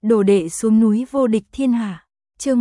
Đồ đệ xuống núi vô địch thiên hạ. Chương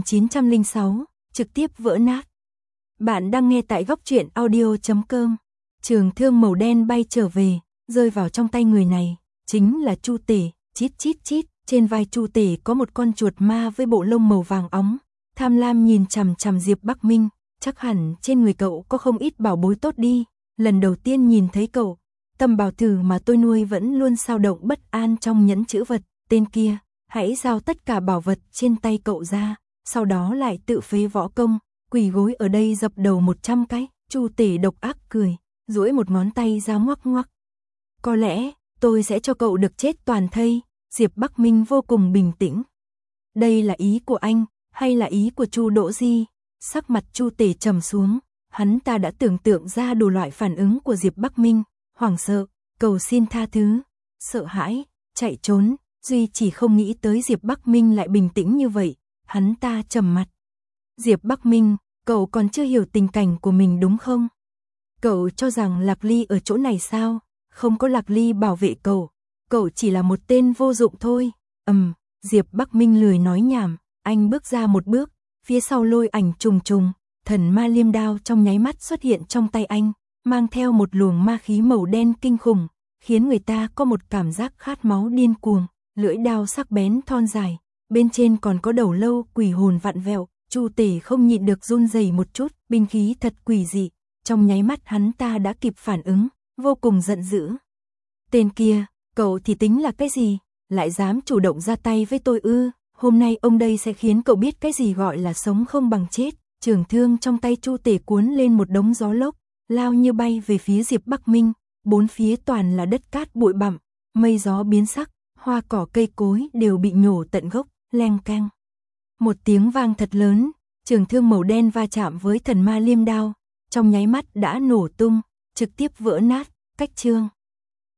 1906, trực tiếp vỡ nát. Bạn đang nghe tại góc truyện audio.com. Trường thương màu đen bay trở về, rơi vào trong tay người này, chính là Chu Tể. Chít chít chít, trên vai Chu Tể có một con chuột ma với bộ lông màu vàng óng, tham lam nhìn chằm chằm Diệp Bắc Minh, chắc hẳn trên người cậu có không ít bảo bối tốt đi. Lần đầu tiên nhìn thấy cậu, tâm bảo thử mà tôi nuôi vẫn luôn xao động bất an trong nhẫn chữ vật. Tên kia, hãy giao tất cả bảo vật trên tay cậu ra, sau đó lại tự phế võ công, quỳ gối ở đây dập đầu 100 cái. Chu Tể độc ác cười, duỗi một ngón tay ra ngoắc ngoắc. Có lẽ, tôi sẽ cho cậu được chết toàn thây. Diệp Bắc Minh vô cùng bình tĩnh. Đây là ý của anh, hay là ý của Chu Đỗ Di? Sắc mặt Chu Tể trầm xuống, hắn ta đã tưởng tượng ra đủ loại phản ứng của Diệp Bắc Minh, hoảng sợ, cầu xin tha thứ, sợ hãi, chạy trốn, duy chỉ không nghĩ tới Diệp Bắc Minh lại bình tĩnh như vậy, hắn ta trầm mặt. Diệp Bắc Minh, cậu còn chưa hiểu tình cảnh của mình đúng không? Cậu cho rằng Lạc Ly ở chỗ này sao? Không có Lạc Ly bảo vệ cậu, cậu chỉ là một tên vô dụng thôi. Diệp Bắc Minh lười nói nhảm, anh bước ra một bước, phía sau lôi ảnh trùng trùng, thần ma liêm đao trong nháy mắt xuất hiện trong tay anh, mang theo một luồng ma khí màu đen kinh khủng, khiến người ta có một cảm giác khát máu điên cuồng. Lưỡi đao sắc bén thon dài, bên trên còn có đầu lâu quỷ hồn vặn vẹo. Chu Tể không nhịn được run rẩy một chút, binh khí thật quỷ dị. Trong nháy mắt hắn ta đã kịp phản ứng, vô cùng giận dữ. Tên kia, cậu thì tính là cái gì? Lại dám chủ động ra tay với tôi ư? Hôm nay ông đây sẽ khiến cậu biết cái gì gọi là sống không bằng chết. Trường thương trong tay Chu Tể cuốn lên một đống gió lốc, lao như bay về phía Diệp Bắc Minh. Bốn phía toàn là đất cát bụi bặm, mây gió biến sắc, hoa cỏ cây cối đều bị nhổ tận gốc, leng keng. Một tiếng vang thật lớn, trường thương màu đen va chạm với thần ma liêm đao, trong nháy mắt đã nổ tung, trực tiếp vỡ nát. Cách chương